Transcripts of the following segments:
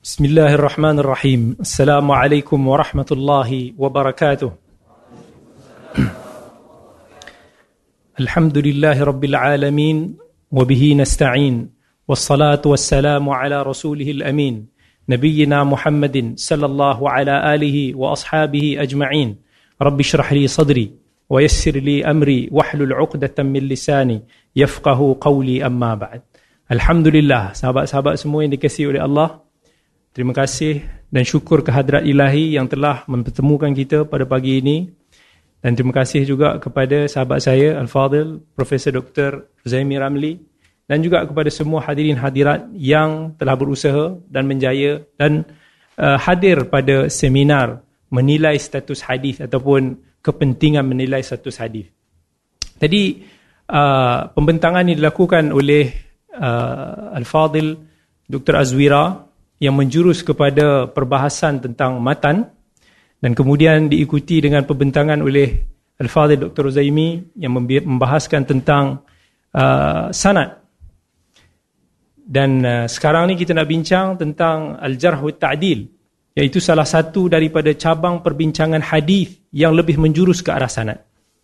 Bismillahirrahmanirrahim. Assalamualaikum warahmatullahi wabarakatuh. Alhamdulillahi rabbil alamin wa bihi nasta'in. Wassalatu wassalamu ala rasulihil amin. Nabiyyina Muhammadin sallallahu ala alihi wa ashabihi ajma'in. Rabbi shrah li sadri wa yassir li amri wahlul 'uqdatam min lisani yafqahu qawli amma ba'd. Alhamdulillah, sahabat-sahabat semua yang dikasihi oleh Allah. Terima kasih dan syukur kehadrat ilahi yang telah mempertemukan kita pada pagi ini. Dan terima kasih juga kepada sahabat saya Al-Fadhil, Profesor Dr. Zaimi Ramli, dan juga kepada semua hadirin hadirat yang telah berusaha dan menjaya dan hadir pada seminar menilai status hadis ataupun kepentingan menilai status hadis. Tadi pembentangan ini dilakukan oleh Al-Fadhil Dr. Azwira yang menjurus kepada perbahasan tentang matan, dan kemudian diikuti dengan pembentangan oleh Al-Fadhil Dr. Zaimi yang membahaskan tentang sanad. Dan sekarang ni kita nak bincang tentang Al-Jarh wa Ta'dil, iaitu salah satu daripada cabang perbincangan hadis yang lebih menjurus ke arah sanad.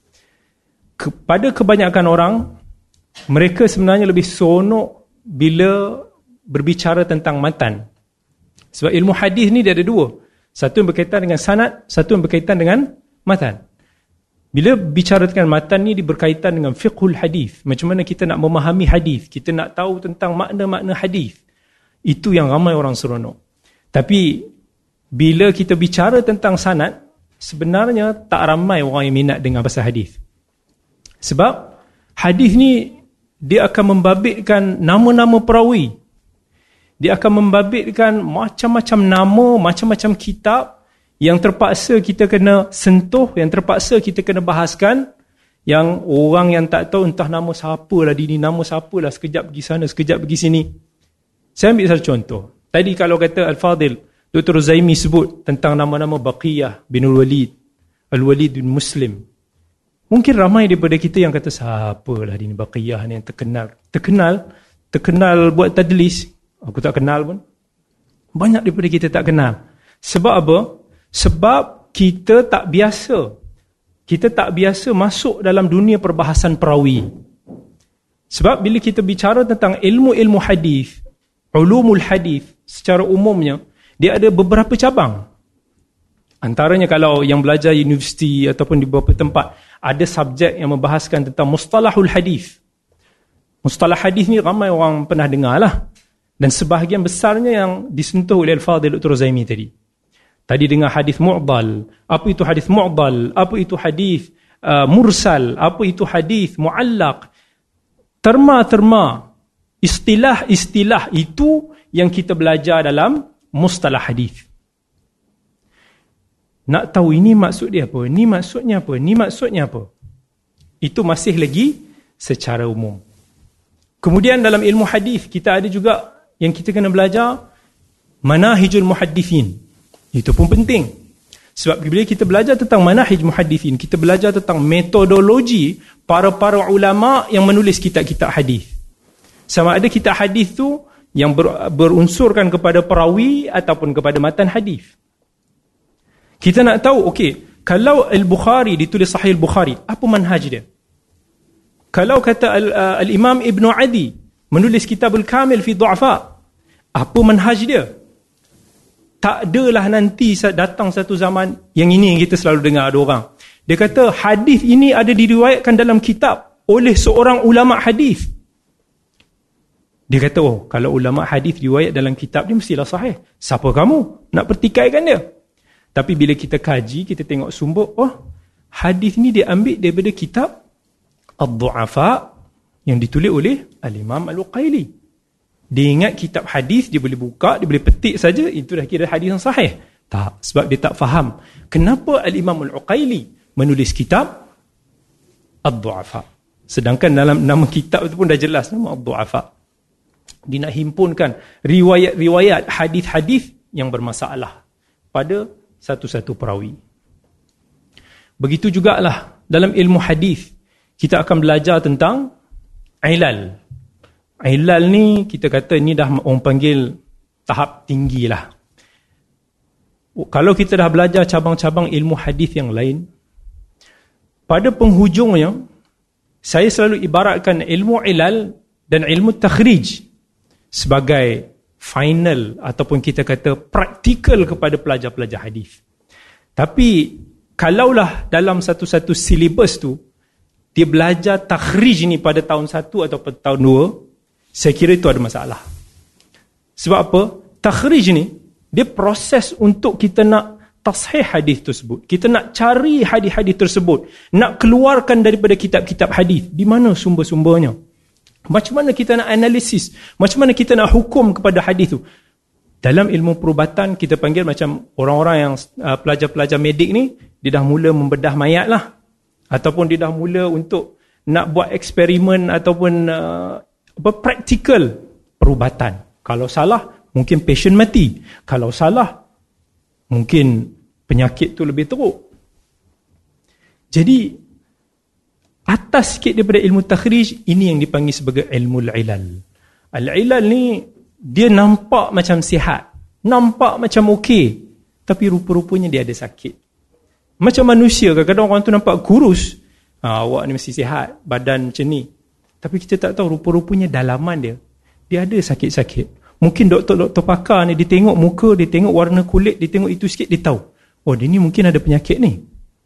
Kepada kebanyakan orang, mereka sebenarnya lebih seronok bila berbicara tentang matan. Sebab ilmu hadis ni dia ada dua. Satu yang berkaitan dengan sanad, satu yang berkaitan dengan matan. Bila bicara tentang matan ni, dia berkaitan dengan fiqhul hadis. Macam mana kita nak memahami hadis, kita nak tahu tentang makna-makna hadis. Itu yang ramai orang seronok. Tapi bila kita bicara tentang sanad, sebenarnya tak ramai orang yang minat dengan pasal hadis. Sebab hadis ni dia akan membabitkan nama-nama perawi. Dia akan membabitkan macam-macam nama, macam-macam kitab yang terpaksa kita kena sentuh, yang terpaksa kita kena bahaskan, yang orang yang tak tahu entah nama siapa lah, ini nama siapa lah, sekejap pergi sana, sekejap pergi sini. Saya ambil satu contoh. Tadi kalau kata Al-Fadhil Dr. Zaimi sebut tentang nama-nama Baqiyah bin Al-Walid, Al-Walid bin Muslim. Mungkin ramai daripada kita yang kata, siapa lah ini Baqiyah ni yang terkenal buat tadlis. Aku tak kenal pun. Banyak daripada kita tak kenal. Sebab apa? Sebab kita tak biasa. Kita tak biasa masuk dalam dunia perbahasan perawi. Sebab bila kita bicara tentang ilmu-ilmu hadis, ulumul hadis secara umumnya, dia ada beberapa cabang. Antaranya kalau yang belajar universiti ataupun di beberapa tempat, ada subjek yang membahaskan tentang mustalahul hadis. Mustalah hadis ni ramai orang pernah dengar lah. Dan sebahagian besarnya yang disentuh oleh Al-Fadhil Dr. Zaimi tadi. Tadi dengar hadis mu'dal. Apa itu hadis mu'dal? Apa itu hadis mursal? Apa itu hadis mu'allaq? Terma-terma istilah-istilah itu yang kita belajar dalam mustalah hadis. Nak tahu ini maksud dia apa? Ini maksudnya apa? Ini maksudnya apa? Itu masih lagi secara umum. Kemudian dalam ilmu hadis kita ada juga yang kita kena belajar manahijul muhaddithin. Itu pun penting. Sebab bila kita belajar tentang manahij muhaddithin, kita belajar tentang metodologi para ulama yang menulis kitab-kitab hadis. Sama ada kitab hadis tu yang berunsurkan kepada perawi ataupun kepada matan hadis. Kita nak tahu, okey, kalau Al-Bukhari ditulis Sahih Al-Bukhari, apa manhaj dia? Kalau kata Al-Imam Ibn Adi menulis kitab Al-Kamil fi Du'afa, apa manhaj dia? Tak adalah nanti datang satu zaman, yang ini yang kita selalu dengar ada orang. Dia kata hadis ini ada diriwayatkan dalam kitab oleh seorang ulama hadis. Dia kata, kalau ulama hadis riwayat dalam kitab dia mestilah sahih. Siapa kamu nak pertikaikan dia? Tapi bila kita kaji, kita tengok sumber, hadis ni dia ambil daripada kitab Ad-Du'afa yang ditulis oleh Al-Imam Al-Uqaili. Dia ingat kitab hadis, dia boleh buka, dia boleh petik saja, itu dah kira hadis yang sahih. Tak, sebab dia tak faham kenapa Al-Imam Al-Uqaili menulis kitab Ad-Du'afa. Sedangkan dalam nama kitab itu pun dah jelas nama Ad-Du'afa. Dia nak himpunkan riwayat-riwayat hadis-hadis yang bermasalah pada satu-satu perawi. Begitu jugalah dalam ilmu hadis kita akan belajar tentang ilal. Ilal ni kita kata ni dah orang panggil tahap tinggi lah. Kalau kita dah belajar cabang-cabang ilmu hadis yang lain, pada penghujungnya saya selalu ibaratkan ilmu ilal dan ilmu takhrij sebagai final ataupun kita kata praktikal kepada pelajar-pelajar hadis. Tapi kalaulah dalam satu-satu silibus tu dia belajar takhrij ni pada tahun 1 atau pada tahun 2, saya kira itu ada masalah. Sebab apa? Takhrij ni dia proses untuk kita nak tashih hadis tersebut. Kita nak cari hadis-hadis tersebut, nak keluarkan daripada kitab-kitab hadis. Di mana sumber-sumbernya? Macam mana kita nak analisis? Macam mana kita nak hukum kepada hadis tu? Dalam ilmu perubatan kita panggil macam orang-orang yang pelajar-pelajar medik ni, dia dah mula membedah mayat lah. Ataupun dia dah mula untuk nak buat eksperimen ataupun praktikal perubatan. Kalau salah, mungkin pasien mati. Kalau salah, mungkin penyakit tu lebih teruk. Jadi, atas sikit daripada ilmu takhrij, ini yang dipanggil sebagai ilmu al-ilal. Al-ilal ni, dia nampak macam sihat. Nampak macam okey. Tapi rupa-rupanya dia ada sakit. Macam manusia, kadang-kadang orang tu nampak kurus. Awak ni mesti sihat, badan macam ni. Tapi kita tak tahu rupa-rupanya dalaman dia. Dia ada sakit-sakit. Mungkin doktor-doktor pakar ni, dia tengok muka, dia tengok warna kulit, dia tengok itu sikit, dia tahu. Oh, dia ni mungkin ada penyakit ni.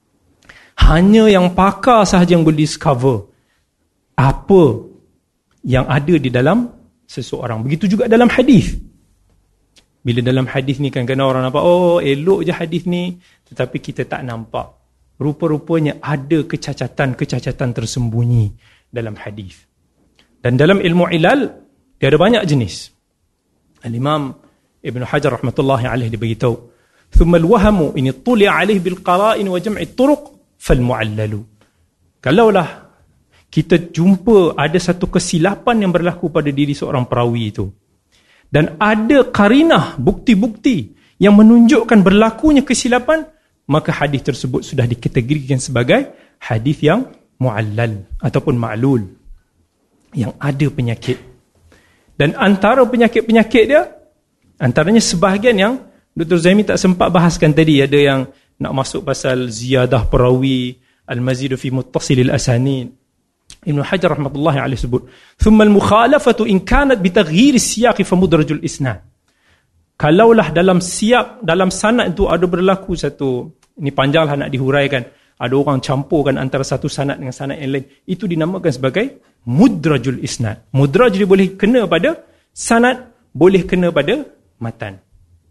Hanya yang pakar sahaja yang boleh discover apa yang ada di dalam seseorang. Begitu juga dalam hadis. Bila dalam hadis ni kadang-kadang orang nampak, oh elok je hadis ni, tetapi kita tak nampak. Rupa-rupanya ada kecacatan-kecacatan tersembunyi dalam hadis. Dan dalam ilmu ilal, dia ada banyak jenis. Al-Imam Ibn Hajar rahmatullahi alaih dia beritahu, ثُمَّ الْوَهَمُ إِنِ طُلِعَ عَلَيْهِ بِالْقَرَائِنِ وَجَمْعِ الطُّرُقِ فَالْمُعَلَّلُ. Kalaulah kita jumpa ada satu kesilapan yang berlaku pada diri seorang perawi itu, dan ada qarinah, bukti-bukti yang menunjukkan berlakunya kesilapan, maka hadis tersebut sudah dikategorikan sebagai hadis yang mu'allal ataupun ma'lul, yang ada penyakit. Dan antara penyakit-penyakit dia, antaranya sebahagian yang Dr. Zaimi tak sempat bahaskan tadi, ada yang nak masuk pasal ziyadah perawi, al-mazidu fi muttasilil asanid. Ibn Hajar rahmatullahi alaih sebut, thumma al-mukhalafatu in kanat bitaghyir as-siyaq fa mudrajul isnad. Kalaulah dalam siap, dalam sanad itu ada berlaku satu, ini panjanglah nak dihuraikan, ada orang campurkan antara satu sanad dengan sanad yang lain, itu dinamakan sebagai mudrajul isnad. Mudraj dia boleh kena pada sanad, boleh kena pada matan.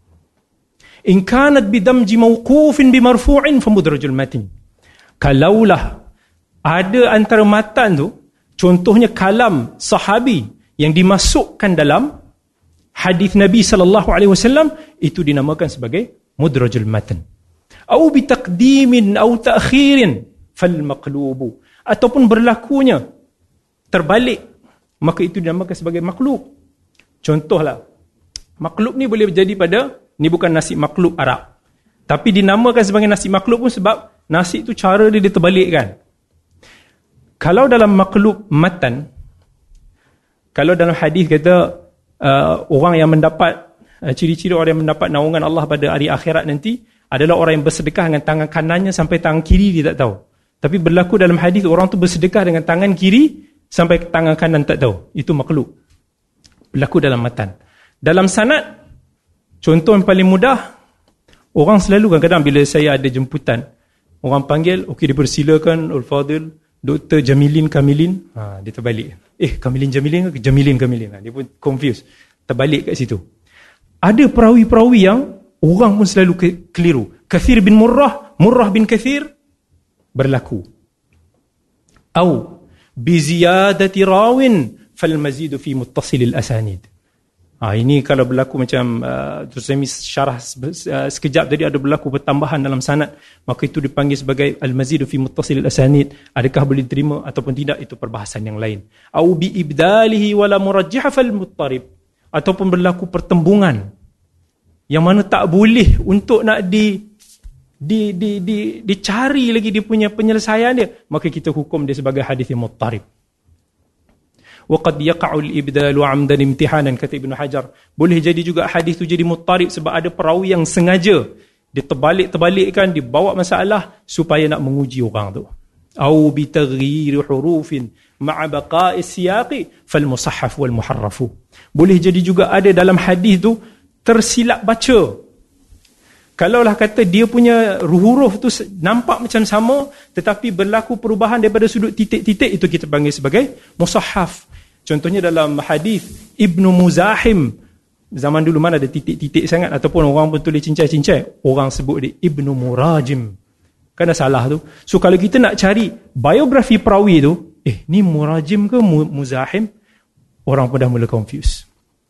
In kanat bidamji mawqufin bimarfu'in fa mudrajul matin. Kalaulah ada antara matan tu, contohnya kalam sahabi yang dimasukkan dalam hadis Nabi SAW, itu dinamakan sebagai mudrajul matan. Au bitaqdimin au ta'khirin fal maqlubu. Ataupun berlakunya terbalik, maka itu dinamakan sebagai maklub. Contohlah, maklub ni boleh jadi pada, ni bukan nasi maklub Arab, tapi dinamakan sebagai nasi maklub pun sebab nasi itu cara dia terbalikkan. Kalau dalam maklub matan, kalau dalam hadis kata orang yang mendapat ciri-ciri orang yang mendapat naungan Allah pada hari akhirat nanti adalah orang yang bersedekah dengan tangan kanannya sampai tangan kiri dia tak tahu. Tapi berlaku dalam hadis orang tu bersedekah dengan tangan kiri sampai tangan kanan tak tahu. Itu maklub. Berlaku dalam matan. Dalam sanad, contoh yang paling mudah, orang selalu kadang-kadang bila saya ada jemputan, orang panggil, okey dipersilakan Al-Fadil Dr. Jamilin Kamilin, dia terbalik. Kamilin Jamilin ke Jamilin Kamilin? Dia pun confused. Terbalik kat situ. Ada perawi-perawi yang orang pun selalu keliru. Kathir bin Murrah, Murrah bin Kathir, berlaku. Au biziyadati rawin fal mazidu fi muttasilil asanid. Ini kalau berlaku macam terus saya syarah sekejap tadi, ada berlaku pertambahan dalam sanad, maka itu dipanggil sebagai al-mazidu fi muttasil al-asanid. Adakah boleh diterima ataupun tidak, itu perbahasan yang lain. Au bi ibdalihi wala murajjih fal muttarib. Ataupun berlaku pertembungan yang mana tak boleh untuk nak dicari lagi dia punya penyelesaian dia, maka kita hukum dia sebagai hadis yang muttarib. wa qad yaqa'u al-ibdalu 'amdan imtihanan, kata Ibnu Hajar. Boleh jadi juga hadis tu jadi muttarib sebab ada perawi yang sengaja dia terbalik-terbalikkan, dibawa masalah supaya nak menguji orang tu. Au bi taghyir hurufin ma'a baqa'i siyaqi fal musahhaf wal muharrafu. Boleh jadi juga ada dalam hadis tu tersilap baca. Kalaulah kata dia punya huruf tu nampak macam sama tetapi berlaku perubahan daripada sudut titik-titik, itu kita panggil sebagai musahhaf. Contohnya dalam hadis Ibnu Muzahim, zaman dulu mana ada titik-titik sangat, ataupun orang pun tulis cincai-cincai, orang sebut dia Ibnu Murajim. Kan dah salah tu. So kalau kita nak cari biografi perawi tu, ni Murajim ke Muzahim, orang pun dah mula confuse.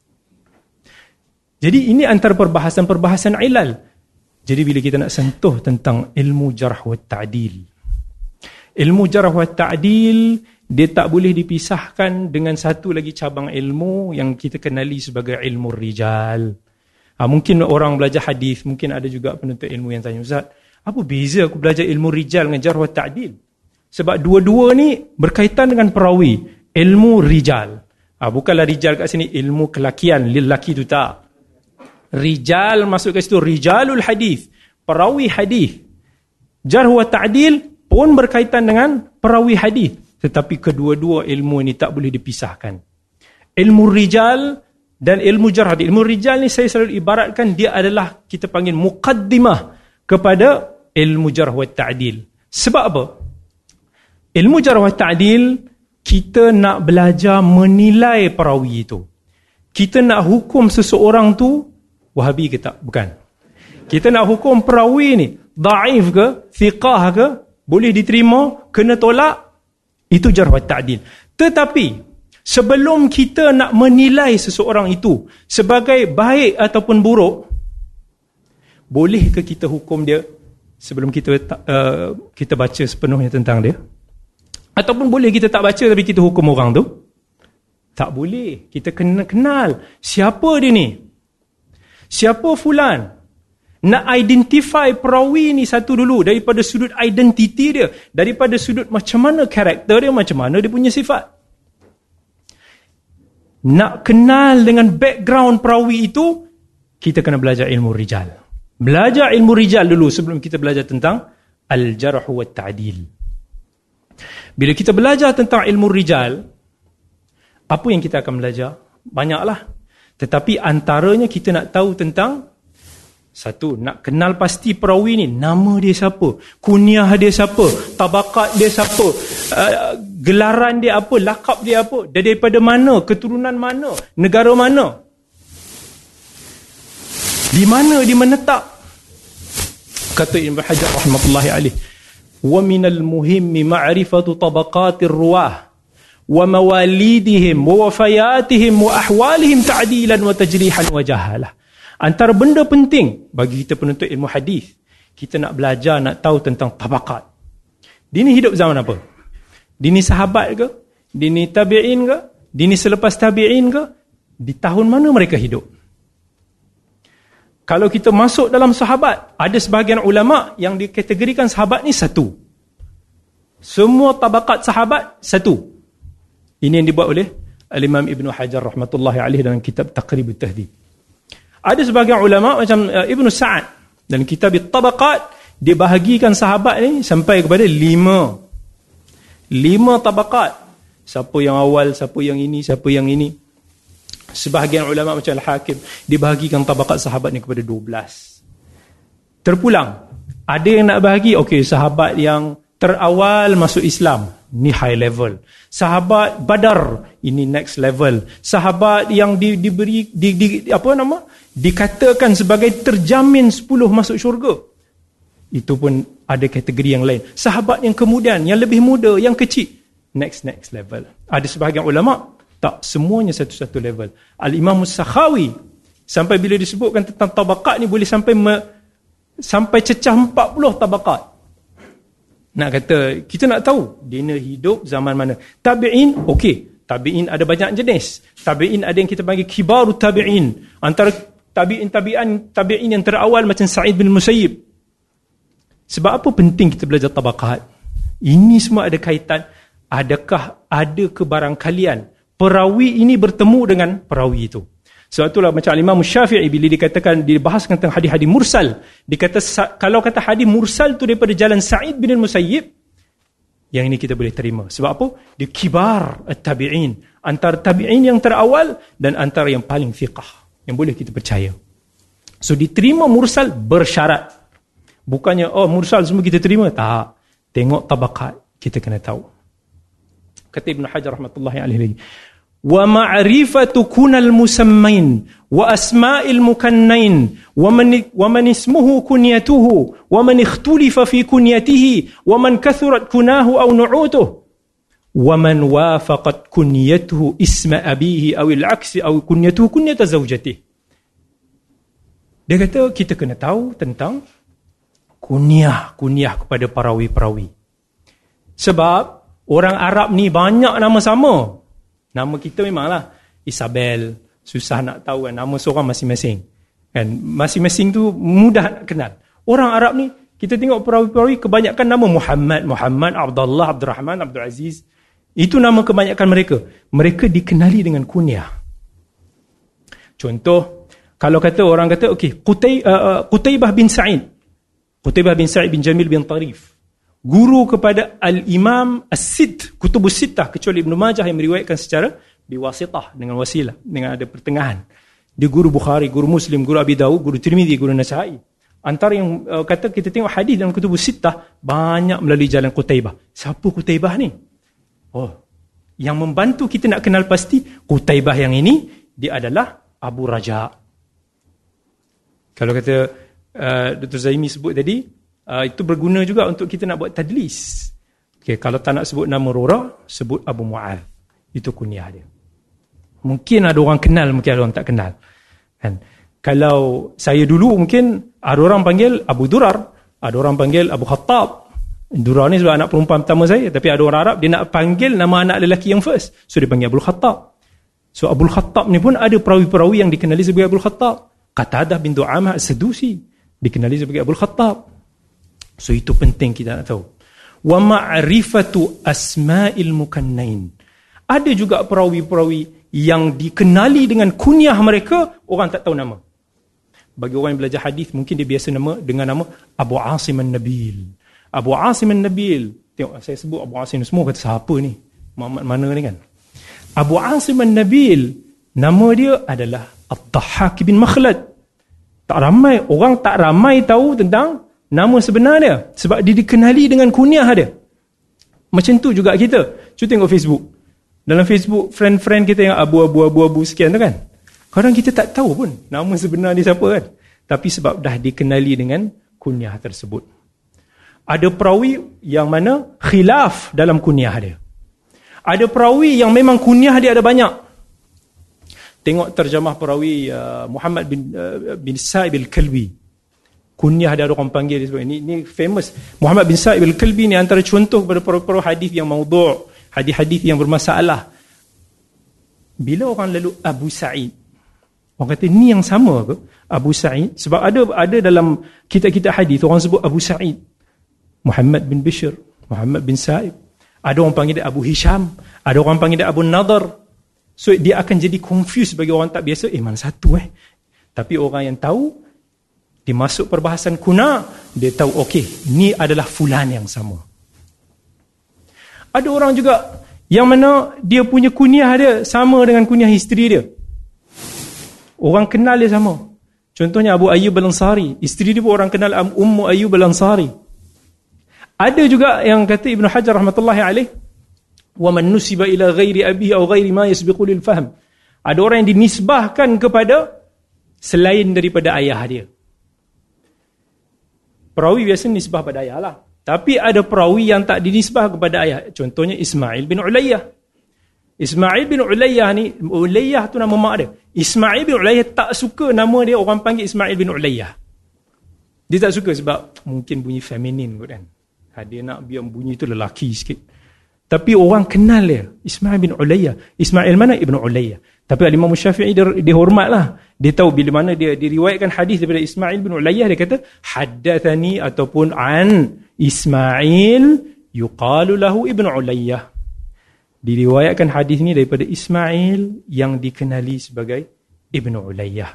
Jadi ini antara perbahasan-perbahasan ilal. Jadi bila kita nak sentuh tentang ilmu jarh wa ta'dil, ilmu jarh wa ta'dil dia tak boleh dipisahkan dengan satu lagi cabang ilmu yang kita kenali sebagai ilmu rijal. Mungkin orang belajar hadis, mungkin ada juga penuntut ilmu yang tanya, Ustaz, apa beza aku belajar ilmu rijal dengan jarh wa ta'dil? Sebab dua-dua ni berkaitan dengan perawi, ilmu rijal. Bukanlah rijal kat sini ilmu kelakian, lelaki tu tak. Rijal masuk ke situ, rijalul hadis, perawi hadis. Jarh wa ta'dil pun berkaitan dengan perawi hadis, tetapi kedua-dua ilmu ini tak boleh dipisahkan. Ilmu rijal dan ilmu jarh. Ilmu rijal ni saya selalu ibaratkan dia adalah kita panggil muqaddimah kepada ilmu jarh wa ta'dil. Sebab apa? Ilmu jarh wa ta'dil kita nak belajar menilai perawi itu. Kita nak hukum seseorang tu Wahabi ke tak? Bukan. Kita nak hukum perawi ni dhaif ke, thiqah ke, boleh diterima, kena tolak, itu jarh wa ta'dil. Tetapi sebelum kita nak menilai seseorang itu sebagai baik ataupun buruk, boleh ke kita hukum dia sebelum kita baca sepenuhnya tentang dia? Ataupun boleh kita tak baca tapi kita hukum orang tu? Tak boleh. Kita kena kenal siapa dia ni. Siapa fulan? Nak identify perawi ni satu dulu daripada sudut identiti dia, daripada sudut macam mana karakter dia, macam mana dia punya sifat. Nak kenal dengan background perawi itu, kita kena belajar ilmu rijal. Belajar ilmu rijal dulu sebelum kita belajar tentang al-jarh wa ta'dil. Bila kita belajar tentang ilmu rijal, apa yang kita akan belajar? Banyaklah. Tetapi antaranya kita nak tahu tentang, satu, nak kenal pasti perawi ni, nama dia siapa, kunyah dia siapa, tabakat dia siapa, gelaran dia apa, lakab dia apa, dia daripada mana, keturunan mana, negara mana, di mana dia menetap. Kata Ibnu Hajar rahmatullahi alaih, wa minal muhimmi ma'rifatu tabaqatir ruwah wa mawalidihim wa wafayatihim wa ahwalihim ta'dilan wa tajrihan wa jahalah. Antara benda penting bagi kita penuntut ilmu hadis, kita nak belajar, nak tahu tentang tabaqat. Dia ni hidup zaman apa? Dia ni sahabat ke? Dia ni tabi'in ke? Dia ni selepas tabi'in ke? Di tahun mana mereka hidup? Kalau kita masuk dalam sahabat, ada sebahagian ulama yang dikategorikan sahabat ni satu. Semua tabaqat sahabat satu. Ini yang dibuat oleh Al-Imam Ibnu Hajar rahmatullahi alaih dalam kitab Taqribut Tahdhib. Ada sebahagian ulama macam Ibnu Sa'ad dalam kitab Tabaqat, dia bahagikan sahabat ni sampai kepada 5 tabaqat. Siapa yang awal, siapa yang ini, siapa yang ini. Sebahagian ulama macam Al-Hakim, dia bahagikan tabaqat sahabat ni kepada 12. Terpulang, ada yang nak bahagi, okey, sahabat yang terawal masuk Islam, ni high level. Sahabat Badar, ini next level. Sahabat yang diberi dikatakan sebagai terjamin 10 masuk syurga, itu pun ada kategori yang lain. Sahabat yang kemudian, yang lebih muda, yang kecil, next level. Ada sebahagian ulama tak, semuanya satu-satu level. Al-Imam As-Sakhawi sampai bila disebutkan tentang tabaqat ni boleh sampai cecah 40 tabaqat. Nak kata, kita nak tahu dia hidup zaman mana. Tabi'in, okey. Tabi'in ada banyak jenis. Tabi'in ada yang kita panggil kibarut tabi'in. Antara tabi'in yang terawal macam Sa'id bin Musayyib. Sebab apa penting kita belajar tabaqat? Ini semua ada kaitan. Adakah ada kebarangkalian perawi ini bertemu dengan perawi itu. Sebab itulah macam Imam Syafi'i bila dikatakan, dibahaskan tentang hadis-hadis mursal, dikata kalau kata hadis mursal tu daripada jalan Sa'id bin al-Musayyib, yang ini kita boleh terima. Sebab apa? Dia kibar at-tabi'in, antara tabi'in yang terawal dan antara yang paling fiqah, yang boleh kita percaya. So diterima mursal bersyarat. Bukannya mursal semua kita terima, tak. Tengok tabaqat, kita kena tahu. Kata Ibn Hajar rahmatullahi alaihi, wa ma'rifatu kunal musammain wa asma'il mukannain wa man ismuhu kunyatuhu wa man ikhtulifa fi kunyatihi wa man kathurat kunahu aw nu'utuhu wa man wafaqat kunyatuhu isma abihi aw al-'aksi aw kunyatuhu kunyata zawjatihi. Dia kata kita kena tahu tentang kunyah kepada perawi-perawi. Sebab orang Arab ni banyak nama sama. Nama kita memanglah Isabel, susah nak tahu kan nama seorang masing-masing. Kan masing-masing tu mudah nak kenal. Orang Arab ni kita tengok perawi-perawi kebanyakan nama Muhammad, Abdullah, Abdul Rahman, Abdul Aziz. Itu nama kebanyakan mereka. Mereka dikenali dengan kunyah. Contoh, kalau kata orang kata okey, Qutaibah bin Sa'id. Qutaibah bin Sa'id bin Jamil bin Tarif. Guru kepada Al-Imam As-Sitt, Kutubus Sittah, kecuali Ibn Majah yang meriwayatkan secara biwasitah, dengan wasilah, dengan ada pertengahan. Dia guru Bukhari, guru Muslim, guru Abi Dawud, guru Tirmidzi, guru Nasa'i. Antara yang kata kita tengok hadis dalam Kutubus Sittah, banyak melalui jalan Qutaibah. Siapa Qutaibah ni? Yang membantu kita nak kenal pasti, Qutaibah yang ini, dia adalah Abu Raja. Kalau kata Dr. Zaimi sebut tadi, itu berguna juga untuk kita nak buat tadlis. Okay, kalau tak nak sebut nama Rora, sebut Abu Mu'adh. Itu kunyah dia. Mungkin ada orang kenal, mungkin ada orang tak kenal. Kan? Kalau saya dulu mungkin ada orang panggil Abu Durar, ada orang panggil Abu Khattab. Durar ni sebab anak perempuan pertama saya, tapi ada orang Arab dia nak panggil nama anak lelaki yang first, so dia panggil Abu Khattab. So Abu Khattab ni pun ada perawi-perawi yang dikenali sebagai Abu Khattab. Qatadah bin Du'amah As-Sadusi dikenali sebagai Abu Khattab. So itu penting kita nak tahu. Wa ma'rifatu asma'il mukannain. Ada juga perawi-perawi yang dikenali dengan kunyah mereka, orang tak tahu nama. Bagi orang yang belajar hadis, mungkin dia biasa dengan nama Abu Asim An-Nabil. Abu Asim An-Nabil. Tengok saya sebut Abu Asim, semua kata siapa ni? Muhammad mana ni kan? Abu Asim An-Nabil, nama dia adalah Ad-Dhahhak bin Makhlad. Orang tak ramai tahu tentang nama sebenar dia, sebab dia dikenali dengan kunyah dia. Macam tu juga kita. Cuba tengok Facebook. Dalam Facebook, friend-friend kita yang abu-abu sekian tu kan, kadang kita tak tahu pun nama sebenar dia siapa kan. Tapi sebab dah dikenali dengan kunyah tersebut. Ada perawi yang mana khilaf dalam kunyah dia. Ada perawi yang memang kunyah dia ada banyak. Tengok terjemah perawi Muhammad bin Sa'ib al-Kalbi. Kunyah dia ada orang panggil dia sebab ini famous. Muhammad bin Sa'ib al-Kalbi ni antara contoh kepada perawi hadis yang maudhu', hadis-hadis yang bermasalah. Bila orang lalu Abu Sa'id, orang kata ni yang sama ke Abu Sa'id? Sebab ada dalam kitab-kitab hadis orang sebut Abu Sa'id, Muhammad bin Bishr, Muhammad bin Sa'ib. Ada orang panggil dia Abu Hisham, ada orang panggil dia Abu Nadar. So dia akan jadi confused bagi orang tak biasa, mana satu Tapi orang yang tahu, dia masuk perbahasan kuna, dia tahu okey, ni adalah fulan yang sama. Ada orang juga yang mana dia punya kunyah dia sama dengan kunyah isteri dia. Orang kenal dia sama. Contohnya Abu Ayyub Al-Ansari, isteri dia pun orang kenal Ummu Ayyub Al-Ansari. Ada juga yang kata Ibn Hajar rahmatullahi alaih, wa man nusiba ila ghairi abihi aw ghairi ma yasbiqu lil fahm. Ada orang yang dinisbahkan kepada selain daripada ayah dia. Perawi biasa nisbah pada ayah lah. Tapi ada perawi yang tak dinisbah kepada ayah. Contohnya Ismail bin Ulayyah. Ismail bin Ulayyah ni, Ulayyah tu nama mak dia. Ismail bin Ulayyah tak suka nama dia orang panggil Ismail bin Ulayyah. Dia tak suka sebab mungkin bunyi feminin kot kan. Dia nak biar bunyi tu lelaki sikit. Tapi orang kenal dia, Ismail bin Ulayyah. Ismail mana? Ibn Ulayyah. Tapi Imam Syafi'i dia hormat lah. Dia tahu bila mana dia diriwayatkan hadis daripada Ismail bin Ulayyah, dia kata haddathani ataupun an Ismail yuqalu lahu Ibn Ulayyah. Diriwayatkan hadis ni daripada Ismail yang dikenali sebagai Ibnu Ulayyah.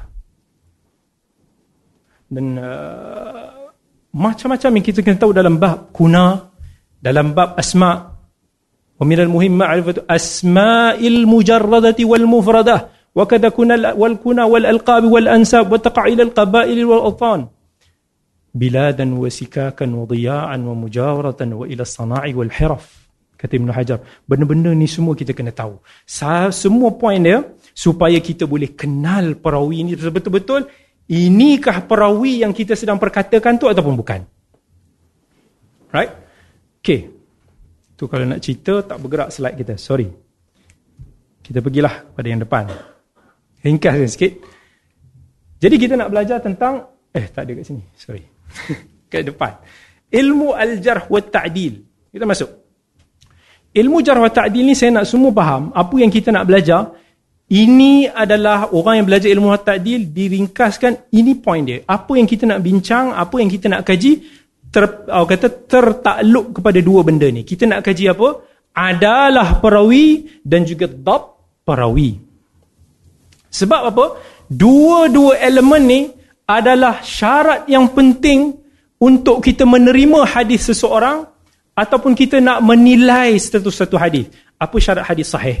Dan macam-macam yang kita kena tahu dalam bab kuna, dalam bab asma'. Wa minal muhim ma'rifatu asma'il mujarradati wal mufradah wa kadha wal kuna wal alqab wal ansab wa taqa'il al qaba'il wal awtan biladan wa sikakan wa diya'an wa mujawaratan wa ila sana'i wal hiraf. Kata Ibn Hajar, benda-benda ni semua kita kena tahu. Semua poin dia supaya kita boleh kenal perawi ni betul-betul. Inikah perawi yang kita sedang perkatakan tu ataupun bukan? Right? Okay. Tu kalau nak cerita tak bergerak slide kita. Sorry. Kita pergilah pada yang depan. Ringkas sikit. Jadi kita nak belajar tentang tak ada kat sini. Sorry. Kat depan. Ilmu al-jarh wa ta'dil. Kita masuk. Ilmu jarh wa ta'dil ni saya nak semua faham apa yang kita nak belajar. Ini adalah orang yang belajar ilmu ta'dil diringkaskan, ini point dia. Apa yang kita nak bincang, apa yang kita nak kaji tertakluk kepada dua benda ni. Kita nak kaji apa? Adalah perawi dan juga dhab perawi. Sebab apa? Dua-dua elemen ni adalah syarat yang penting untuk kita menerima hadis seseorang ataupun kita nak menilai satu hadis. Apa syarat hadis sahih?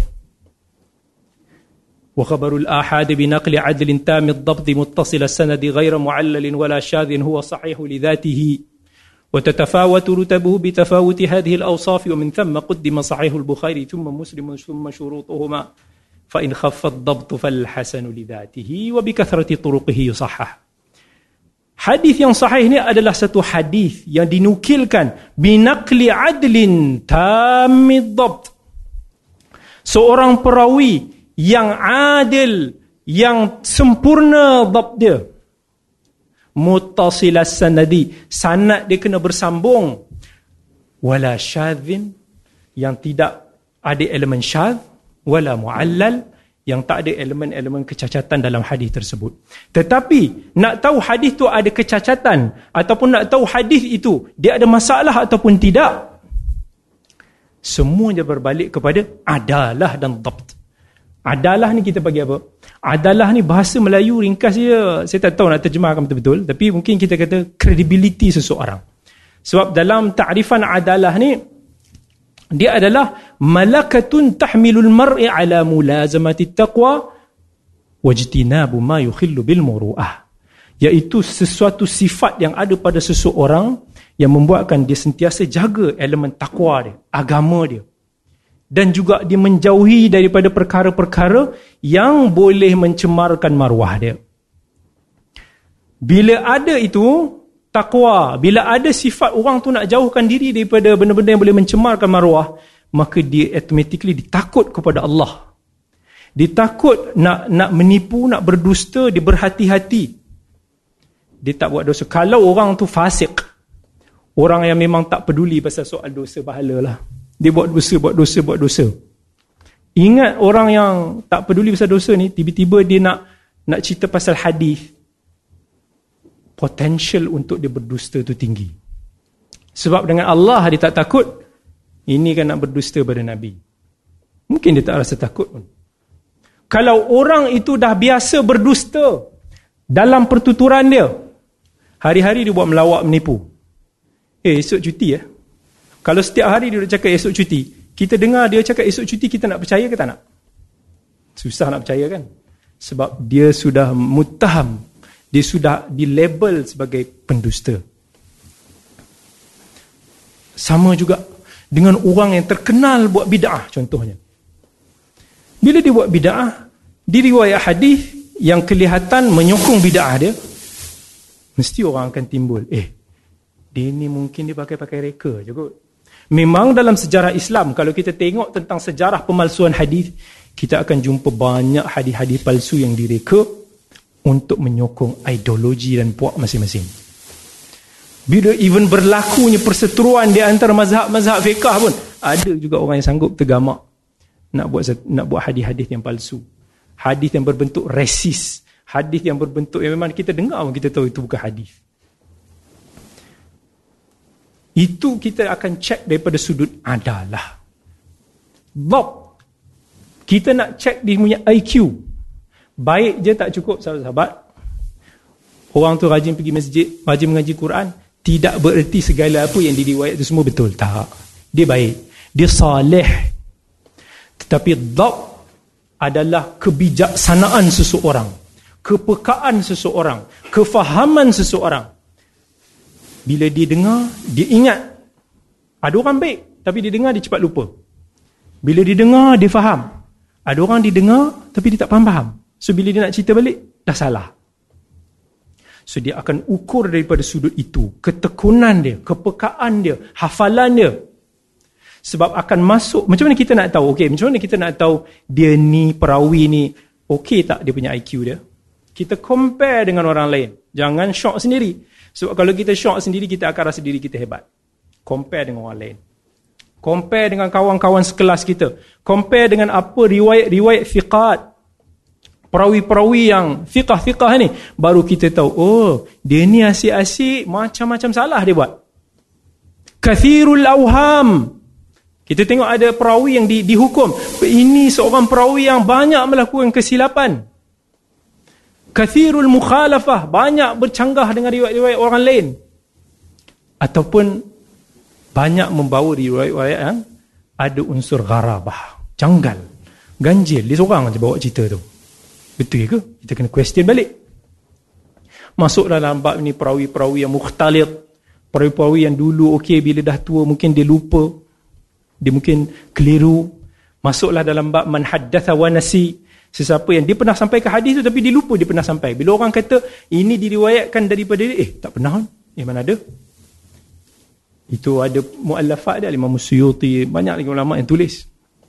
وخبر الآحاد بنقل عدل تام الضبط متصل السند غير معلل ولا شاذ هو صحيح لذاته وتتفاوت رتبه بتفاوت هذه الأوصاف ومن ثم قدم صحيح البخاري ثم مسلم ثم شروطهما فإن خف الضبط فالحسن لذاته وبكثرة طرقه يصحح. Hadis yang sahih ni adalah satu hadis yang dinukilkan binaqli adlin tamid dhabt, seorang perawi yang adil, yang sempurna dhabt dia, muttasilas sanadi, sanad dia kena bersambung, wala syadzin, yang tidak ada elemen syadz, wala muallal, yang tak ada elemen-elemen kecacatan dalam hadis tersebut. Tetapi nak tahu hadis tu ada kecacatan ataupun nak tahu hadis itu dia ada masalah ataupun tidak, semuanya berbalik kepada adalah dan dhabt. Adalah ni kita bagi apa? Adalah ni bahasa Melayu ringkas dia, saya tak tahu nak terjemahkan betul-betul, tapi mungkin kita kata credibility seseorang. Sebab dalam ta'rifan adalah ni, dia adalah malakatun tahmilul mar'i ala mulazamati taqwa wajtinabu ma yukhillu bil muru'ah, iaitu sesuatu sifat yang ada pada seseorang yang membuatkan dia sentiasa jaga elemen takwa dia, agama dia, dan juga dia menjauhi daripada perkara-perkara yang boleh mencemarkan maruah dia. Bila ada itu takwa, bila ada sifat orang tu nak jauhkan diri daripada benda-benda yang boleh mencemarkan maruah, maka dia automatically ditakut kepada Allah. Dia takut nak menipu, nak berdusta, dia berhati-hati. Dia tak buat dosa. Kalau orang tu fasik, orang yang memang tak peduli pasal soal dosa pahala lah, dia buat dosa. Ingat orang yang tak peduli pasal dosa ni, tiba-tiba dia nak cerita pasal hadis, potential untuk dia berdusta tu tinggi. Sebab dengan Allah dia tak takut, ini kan nak berdusta pada Nabi. Mungkin dia tak rasa takut pun. Kalau orang itu dah biasa berdusta dalam pertuturan dia, hari-hari dia buat melawak menipu. Esok cuti ya. Kalau setiap hari dia cakap esok cuti, kita dengar dia cakap esok cuti, kita nak percaya ke tak nak? Susah nak percaya kan? Sebab dia sudah muttaham, dia sudah dilabel sebagai pendusta. Sama juga dengan orang yang terkenal buat bid'ah contohnya. Bila dia buat bid'ah, di riwayat hadis yang kelihatan menyokong bid'ah dia, mesti orang akan timbul, dia ni mungkin dia pakai reka je kot. Memang dalam sejarah Islam, kalau kita tengok tentang sejarah pemalsuan hadis, kita akan jumpa banyak hadis-hadis palsu yang direka untuk menyokong ideologi dan puak masing-masing. Bila even berlakunya perseteruan di antara mazhab-mazhab fiqah pun, ada juga orang yang sanggup tergamak nak buat hadis-hadis yang palsu, hadis yang berbentuk resis, hadis yang berbentuk yang memang kita dengar pun kita tahu itu bukan hadis. Itu kita akan cek daripada sudut adalah. Dhab. Kita nak check dia punya IQ. Baik je tak cukup, sahabat-sahabat. Orang tu rajin pergi masjid, rajin mengaji Quran, tidak bererti segala apa yang diriwayat itu semua betul. Tak. Dia baik. Dia saleh. Tetapi dhab adalah kebijaksanaan seseorang, kepekaan seseorang, kefahaman seseorang. Bila dia dengar, dia ingat. Ada orang baik, tapi dia dengar, dia cepat lupa. Bila dia dengar, dia faham. Ada orang dia dengar, tapi dia tak faham-faham. So, bila dia nak cerita balik, dah salah. So, dia akan ukur daripada sudut itu. Ketekunan dia, kepekaan dia, hafalan dia. Sebab akan masuk, macam mana kita nak tahu? Okey, macam mana kita nak tahu dia ni, perawi ni, okey tak dia punya IQ dia? Kita compare dengan orang lain. Jangan shock sendiri. Sebab kalau kita shock sendiri, kita akan rasa diri kita hebat. Compare dengan orang lain. Compare dengan kawan-kawan sekelas kita. Compare dengan apa riwayat-riwayat fiqat. Perawi-perawi yang fiqah-fiqah ni. Baru kita tahu, oh, dia ni asyik-asyik, macam-macam salah dia buat. Kathirul awham. Kita tengok ada perawi yang dihukum. Ini seorang perawi yang banyak melakukan kesilapan. Kathirul mukhalafah. Banyak bercanggah dengan riwayat-riwayat orang lain. Ataupun banyak membawa riwayat-riwayat yang ada unsur gharabah. Janggal. Ganjil. Dia seorang je bawa cerita tu. Betul ke? Kita kena question balik. Masuk dalam bab ni perawi-perawi yang mukhtalid. Perawi-perawi yang dulu okey, bila dah tua mungkin dia lupa. Dia mungkin keliru. Masuklah dalam bab man haddatha wa nasi. Sesiapa yang dia pernah sampai ke hadis tu tapi dia lupa dia pernah sampai. Bila orang kata ini diriwayatkan daripada dia, tak pernah. Mana ada? Itu ada muallafat dia, Imam Suyuti, banyak lagi ulama yang tulis.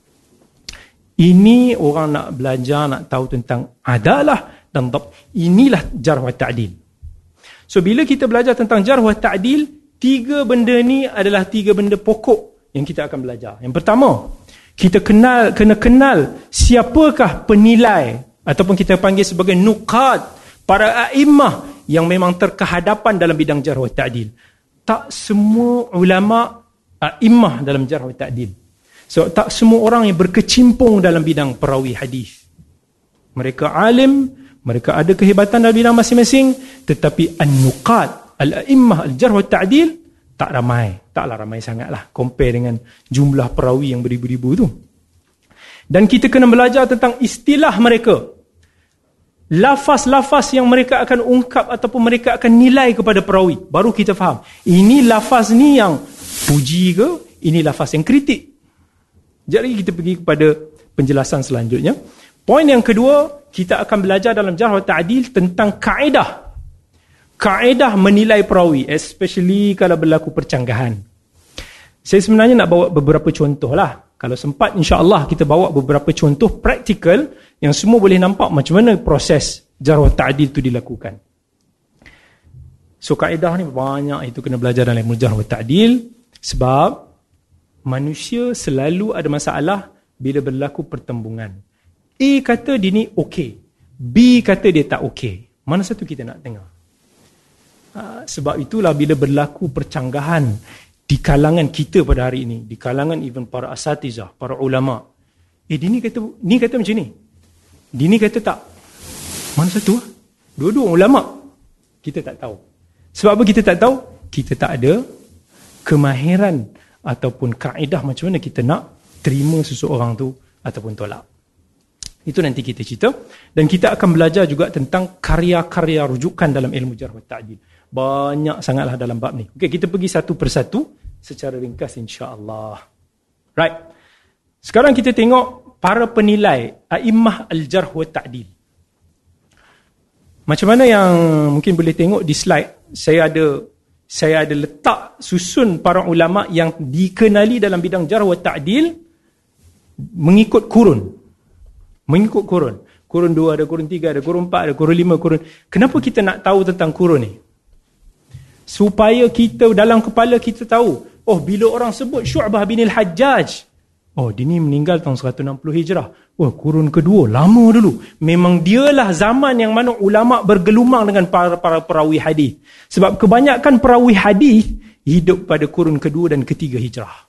Ini orang nak belajar, nak tahu tentang adalah dan dhab. Inilah jarh wa ta'dil. So bila kita belajar tentang jarh wa ta'dil, 3 benda ni adalah 3 benda pokok yang kita akan belajar. Yang pertama, kita kena kenal siapakah penilai ataupun kita panggil sebagai nuqad, para a'immah yang memang terkehadapan dalam bidang jarh wa ta'dil. Tak semua ulama a'immah dalam jarh wa ta'dil. So tak semua orang yang berkecimpung dalam bidang perawi hadis. Mereka alim, mereka ada kehebatan dalam bidang masing-masing, tetapi an-nuqad, al-a'immah al-jarh wa ta'dil tak ramai. Taklah ramai sangatlah compare dengan jumlah perawi yang beribu-ribu tu. Dan kita kena belajar tentang istilah mereka. Lafaz-lafaz yang mereka akan ungkap ataupun mereka akan nilai kepada perawi. Baru kita faham. Ini lafaz ni yang puji ke? Ini lafaz yang kritik. Jadi kita pergi kepada penjelasan selanjutnya. Poin yang kedua, kita akan belajar dalam jarh wa ta'dil tentang kaedah. Kaedah menilai perawi, especially kalau berlaku percanggahan. Saya sebenarnya nak bawa beberapa contoh lah. Kalau sempat, insya-Allah kita bawa beberapa contoh praktikal yang semua boleh nampak macam mana proses jarh wa ta'dil itu dilakukan. So kaedah ni banyak, itu kena belajar dalam ilmu jarh wa ta'dil. Sebab manusia selalu ada masalah bila berlaku pertembungan. A kata dia ni okey, B kata dia tak okey. Mana satu kita nak dengar? Sebab itulah bila berlaku percanggahan di kalangan kita pada hari ini, di kalangan even para asatizah, para ulama, dia ni kata macam ni, dia ni kata tak. Mana satu? Dua-dua ulama. Kita tak tahu. Sebab apa kita tak tahu? Kita tak ada kemahiran ataupun kaedah macam mana kita nak terima seseorang tu ataupun tolak. Itu nanti kita cerita. Dan kita akan belajar juga tentang karya-karya rujukan dalam ilmu jarh wa ta'dil. Banyak sangatlah dalam bab ni. Okey, kita pergi satu persatu secara ringkas insya-Allah. Right. Sekarang kita tengok para penilai a'immah al-jarh wa ta'dil. Macam mana yang mungkin boleh tengok di slide, saya ada letak susun para ulama yang dikenali dalam bidang jarh wa ta'dil mengikut kurun. Mengikut kurun. Kurun 2 ada, kurun 3 ada, kurun 4 ada, kurun 5, kurun. Kenapa kita nak tahu tentang kurun ni? Supaya kita dalam kepala kita tahu, oh bila orang sebut Syu'bah bin al-Hajjaj, oh dia ni meninggal tahun 160 Hijrah. Oh kurun kedua, lama dulu. Memang dialah zaman yang mana ulama bergelumang dengan para perawi hadis. Sebab kebanyakan perawi hadis hidup pada kurun kedua dan ketiga Hijrah.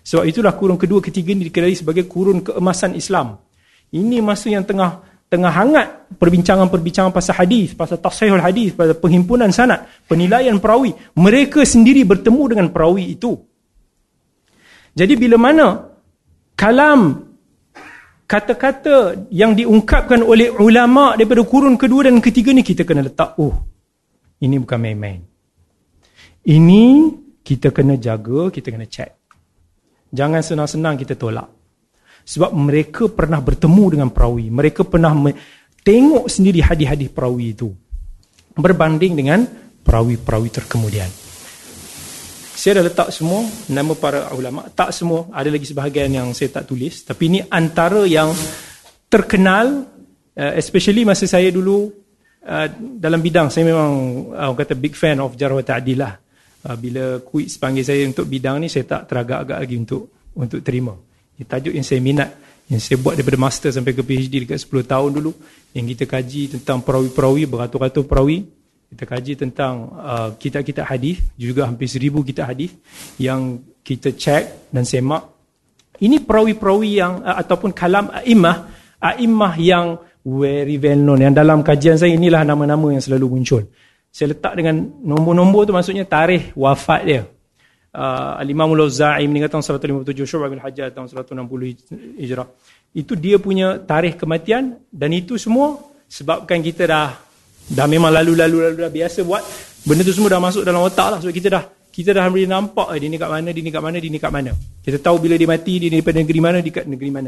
Sebab itulah kurun kedua, ketiga ni dikenali sebagai kurun keemasan Islam. Ini masa yang tengah hangat perbincangan-perbincangan pasal hadis, pasal tasahihul hadis, pasal penghimpunan sanad, penilaian perawi. Mereka sendiri bertemu dengan perawi itu. Jadi bila mana kalam, kata-kata yang diungkapkan oleh ulama daripada kurun kedua dan ketiga ni, kita kena letak, ini bukan main-main. Ini kita kena jaga, kita kena check. Jangan senang-senang kita tolak. Sebab mereka pernah bertemu dengan perawi. Mereka pernah tengok sendiri hadis-hadis perawi itu. Berbanding dengan perawi-perawi terkemudian. Saya dah letak semua nama para ulama. Tak semua, ada lagi sebahagian yang saya tak tulis. Tapi ini antara yang terkenal, especially masa saya dulu dalam bidang. Saya memang orang kata big fan of jarh wa ta'dil lah. Bila quiz panggil saya untuk bidang ni, saya tak teragak-agak lagi untuk terima. Tajuk yang saya minat, yang saya buat daripada master sampai ke PhD dekat 10 tahun dulu, yang kita kaji tentang perawi-perawi, beratus-ratus perawi. Kita kaji tentang kitab-kitab hadis, juga hampir 1000 kitab hadis yang kita cek dan semak. Ini perawi-perawi yang ataupun kalam a'immah yang very well known, yang dalam kajian saya inilah nama-nama yang selalu muncul. Saya letak dengan nombor-nombor tu, maksudnya tarikh wafat dia. Al-Imam Al-Auza'i meninggal tahun 157, Syu'bah bin Hajjaj tahun 160 Hijrah. Itu dia punya tarikh kematian, dan itu semua sebabkan kita dah memang lalu dah biasa buat. Benda tu semua dah masuk dalam otak lah. Sebab kita dah boleh nampak dia ni kat mana, dia ni kat mana, dia ni kat mana. Kita tahu bila dia mati, dia daripada negeri mana, dekat negeri mana.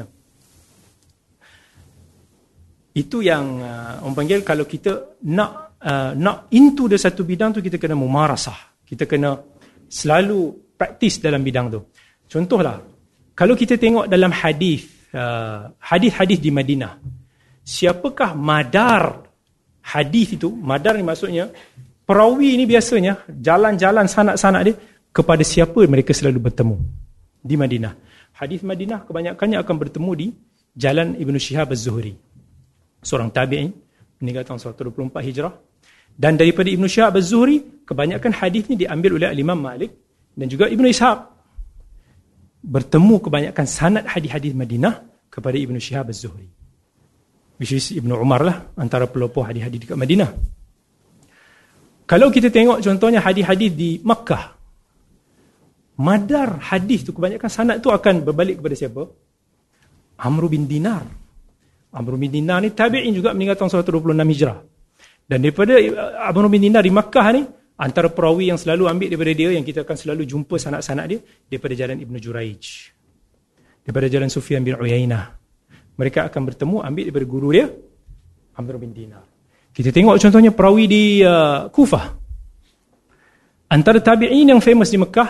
Itu yang orang panggil, kalau kita nak into the satu bidang tu, kita kena mumarasah. Kita kena selalu praktis dalam bidang tu. Contohlah, kalau kita tengok dalam hadis di Madinah, siapakah madar hadis itu? Madar ni maksudnya perawi ni biasanya jalan-jalan sanak-sanak dia kepada siapa mereka selalu bertemu di Madinah. Hadis Madinah kebanyakannya akan bertemu di jalan Ibn Shihab Az-Zuhri, seorang tabi'in, meninggal tahun 124 Hijrah. Dan daripada Ibn Shihab Az-Zuhri, kebanyakan hadis ni diambil oleh Imam Malik dan juga Ibn Ishaq. Bertemu kebanyakan sanad hadis-hadis Madinah kepada Ibn Shihab Az-Zuhri, which is Ibn Umar lah, antara pelopor hadis-hadis dekat Madinah. Kalau kita tengok contohnya hadis-hadis di Makkah, madar hadis tu, kebanyakan sanad tu akan berbalik kepada siapa? Amr bin Dinar. Amr bin Dinar ni tabi'in juga, meninggal tahun 126 Hijrah. Dan daripada Amr bin Dinar di Makkah ni, antara perawi yang selalu ambil daripada dia, yang kita akan selalu jumpa sanad-sanad dia, daripada jalan Ibn Juraij, daripada jalan Sufyan bin Uyainah. Mereka akan bertemu, ambil daripada guru dia, Amr bin Dinar. Kita tengok contohnya perawi di Kufah. Antara tabi'in yang famous di Mekah,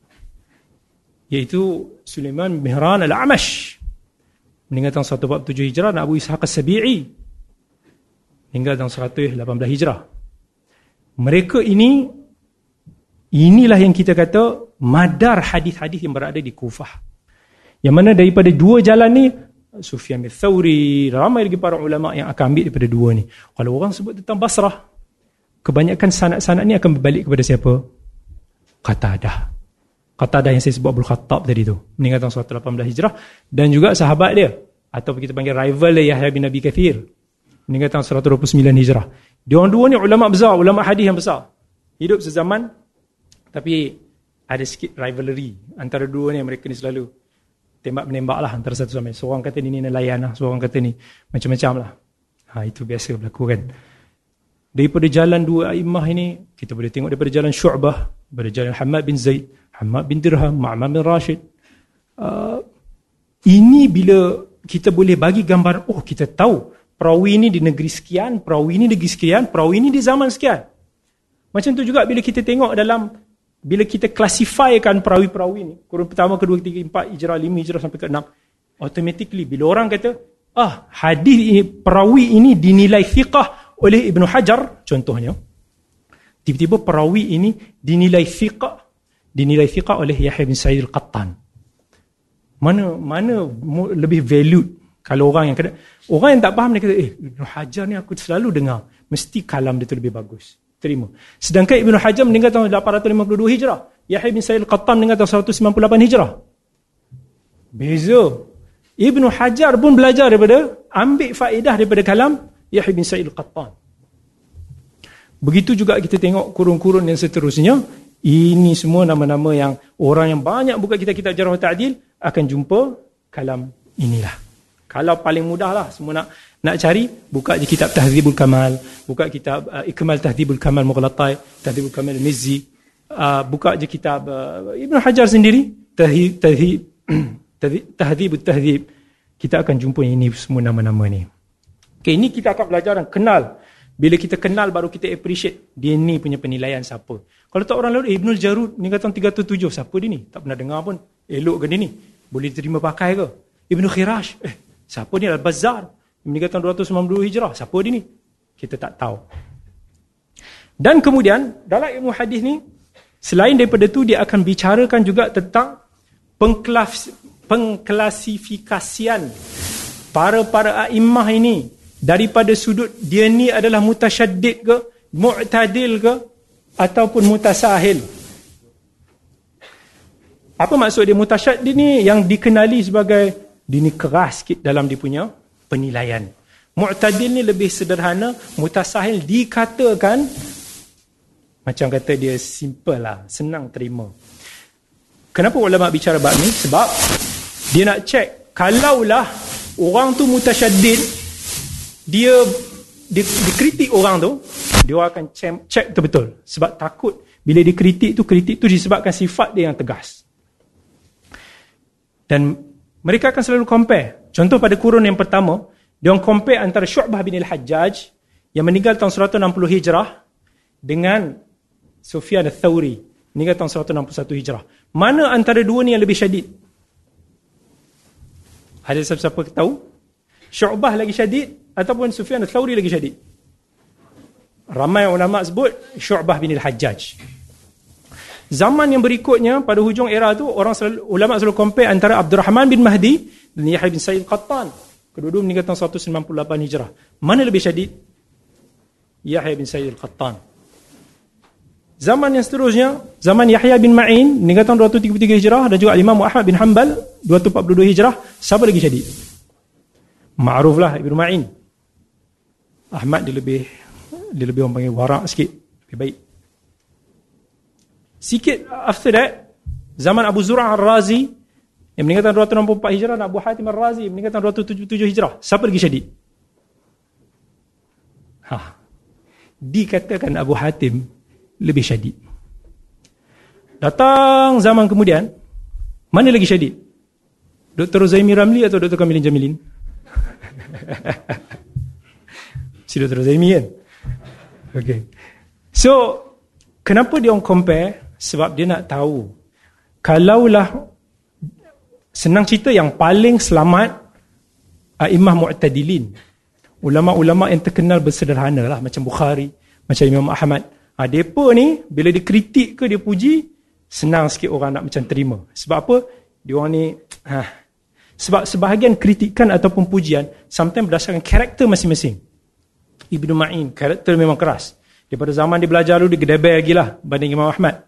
iaitu Sulaiman bin Mihran Al-A'mash, meninggal tahun 147 Hijrah, dan Abu Ishaq As-Sabi'i, meninggal tahun 118 Hijrah. Mereka inilah yang kita kata madar hadis-hadis yang berada di Kufah. Yang mana daripada dua jalan ni, Sufyan bin Thawri, ramai lagi para ulama yang akan ambil daripada dua ni. Kalau orang sebut tentang Basrah, kebanyakan sanad-sanad ni akan berbalik kepada siapa? Qatadah yang saya sebut Abdul Khattab tadi tu, meninggal tahun 118 Hijrah. Dan juga sahabat dia, atau kita panggil rival dia, Yahya bin Abi Kathir, meninggal tahun 129 Hijrah. Diorang dua ni ulama besar, ulama hadis yang besar, hidup sezaman, tapi ada sikit rivalry antara dua ni. Mereka ni selalu tembak-menembak lah antara satu sama lain. Seorang kata ni nelayan lah, seorang kata ni macam-macam lah. Itu biasa berlaku kan. Daripada jalan dua a'immah ini, kita boleh tengok daripada jalan Syu'bah, daripada jalan Hamad bin Zaid, Hamad bin Dirham, Ma'mar bin Rashid. Ini bila kita boleh bagi gambar, kita tahu perawi ini di negeri sekian, perawi ini negeri sekian, perawi ini di zaman sekian. Macam tu juga bila kita tengok bila kita classifykan perawi-perawi ni, kurun pertama, kedua, ketiga, 4 Hijrah, 5 Hijrah sampai ke 6, automatically bila orang kata, hadis ini, perawi ini dinilai thiqah oleh Ibn Hajar, contohnya, tiba-tiba perawi ini dinilai thiqah oleh Yahya bin Sa'id Al-Qattan. Mana lebih valued? Kalau orang yang tak faham, dia kata, Ibn Hajar ni aku selalu dengar, mesti kalam dia tu lebih bagus, terima. Sedangkan Ibn Hajar meninggal tahun 852 Hijrah, Yahya bin Sa'id Al-Qattan meninggal tahun 198 Hijrah. Beza. Ibnu Hajar pun belajar ambil faedah daripada kalam Yahya bin Sa'id Al-Qattan. Begitu juga kita tengok kurun-kurun yang seterusnya. Ini semua nama-nama yang orang yang banyak buka kitab-kitab Jarh wa Ta'dil akan jumpa kalam inilah. Kalau paling mudah lah semua nak cari, buka je kitab Tahdzibul Kamal, buka kitab Ikmal Tahdzibul Kamal Mughlattai, Tahdzibul Kamal Mizzi, buka je kitab Ibnu Hajar sendiri, Tahdzibut Tahdzib. Kita akan jumpa ini semua nama-nama ni. Okay, ini kita akan belajar dan kenal. Bila kita kenal baru kita appreciate dia ni punya penilaian siapa. Kalau tak orang lain, Ibnul Jarud meninggal tahun 307, siapa dia ni? Tak pernah dengar pun. Elok ke dia ni? Boleh diterima pakai ke? Ibnu Khirash, siapa ni? Al-Bazzar meninggal tahun 292 Hijrah, siapa dia ni? Kita tak tahu. Dan kemudian dalam ilmu hadis ni, selain daripada tu, dia akan bicarakan juga tentang pengklasifikasian para a'immah ini daripada sudut dia ni adalah mutasyaddid ke, mu'tadil ke, ataupun mutasahil. Apa maksud dia mutasyaddid ni? Yang dikenali sebagai dia ni keras sikit dalam dia punya penilaian. Mu'tadil ni lebih sederhana, mutasahil dikatakan macam kata dia simple lah, senang terima. Kenapa ulama bicara bab ni? Sebab dia nak check, kalaulah orang tu mutasyaddid, dia dikritik orang tu, dia akan check betul-betul. Sebab takut bila dikritik tu disebabkan sifat dia yang tegas. Dan mereka akan selalu compare. Contoh pada kurun yang pertama, dia orang compare antara Syu'bah bin al-Hajjaj yang meninggal tahun 160 Hijrah dengan Sufyan al-Thawri meninggal tahun 161 Hijrah. Mana antara dua ni yang lebih syadid? Ada siapa-siapa tahu? Syu'bah lagi syadid ataupun Sufyan al-Thawri lagi syadid? Ramai ulama sebut Syu'bah bin al-Hajjaj. Zaman yang berikutnya pada hujung era tu ulama selalu compare antara Abdurrahman bin Mahdi dan Yahya bin Sa'id Al-Qattan. Kedua-dua meninggal tahun 198 Hijrah. Mana lebih syadid? Yahya bin Sa'id Al-Qattan. Zaman yang seterusnya, zaman Yahya bin Ma'in meninggal tahun 233 Hijrah dan juga Imam Ahmad bin Hanbal 242 Hijrah. Siapa lagi syadid? Ma'ruf lah Ibnu Ma'in. Ahmad dia lebih orang panggil warak sikit, lebih baik. Sikit after that, zaman Abu Zur'ah Ar-Razi yang meninggal tahun 264 Hijrah dan Abu Hatim Ar-Razi meninggal tahun 277 Hijrah. Siapa lagi syadid? Dikatakan Abu Hatim lebih syadid. Datang zaman kemudian, mana lagi syadid? Dr. Zaimi Ramli atau Dr. Kamilin Jamilin? Si Dr. Zaimi kan? Okay. So, kenapa dia orang compare? Sebab dia nak tahu, kalaulah senang cerita yang paling selamat a'immah mu'tadilin, ulama-ulama yang terkenal bersederhana lah, macam Bukhari, macam Imam Ahmad. Mereka ni bila dikritik ke dia puji, senang sikit orang nak macam terima. Sebab apa? Dia orang ni sebab sebahagian kritikan ataupun pujian sometimes berdasarkan karakter masing-masing. Ibnu Ma'in karakter memang keras. Daripada zaman dia belajar dulu, dia gedebel lagi lah banding Imam Ahmad.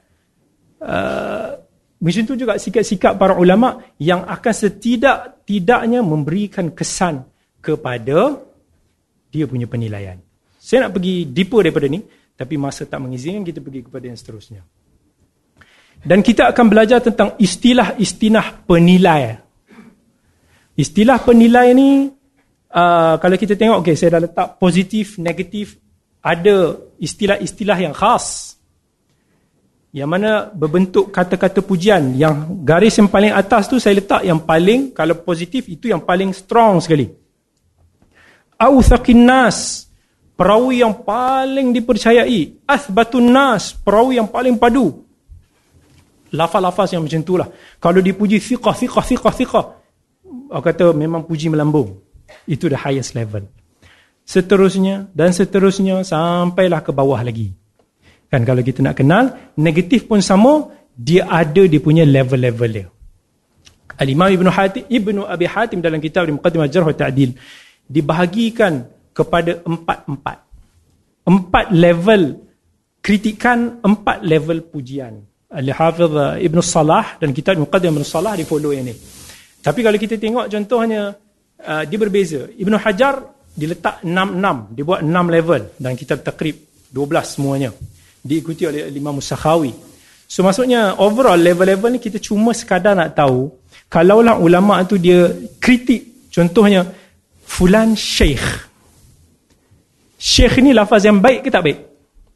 Macam tu juga sikap-sikap para ulama yang akan setidak-tidaknya memberikan kesan kepada dia punya penilaian. Saya nak pergi deeper daripada ni, tapi masa tak mengizinkan kita pergi kepada yang seterusnya. Dan kita akan belajar tentang istilah-istilah penilai. Istilah penilai ni, kalau kita tengok, okay, saya dah letak positif, negatif, ada istilah-istilah yang khas, yang mana berbentuk kata-kata pujian. Yang garis yang paling atas tu saya letak yang paling, kalau positif itu yang paling strong sekali. Awthaqin nas, perawi yang paling dipercayai. Athbatun nas, perawi yang paling padu. Lafaz-lafaz yang macam itulah. Kalau dipuji thiqah, orang kata memang puji melambung. Itu the highest level. Seterusnya dan seterusnya sampailah ke bawah lagi. Kan kalau kita nak kenal, negatif pun sama, dia ada dia punya level-level dia. Al-Imam Ibnu Abi Hatim dalam kitab Muqaddimah Jarh wa Ta'dil dibahagikan kepada 4 level kritikan, 4 level pujian. Al-Hafidh Ibn Salah dan kitab Muqaddimah Ibn Salah di follow yang ni. Tapi kalau kita tengok contohnya, dia berbeza. Ibnu Hajar dia letak 6, dia buat 6 level dan kitab Taqrib 12 semuanya, diikuti oleh Imam Sakhawi. So maksudnya overall level-level ni kita cuma sekadar nak tahu, kalaulah ulama tu dia kritik, contohnya fulan syekh ni lafaz yang baik ke tak baik?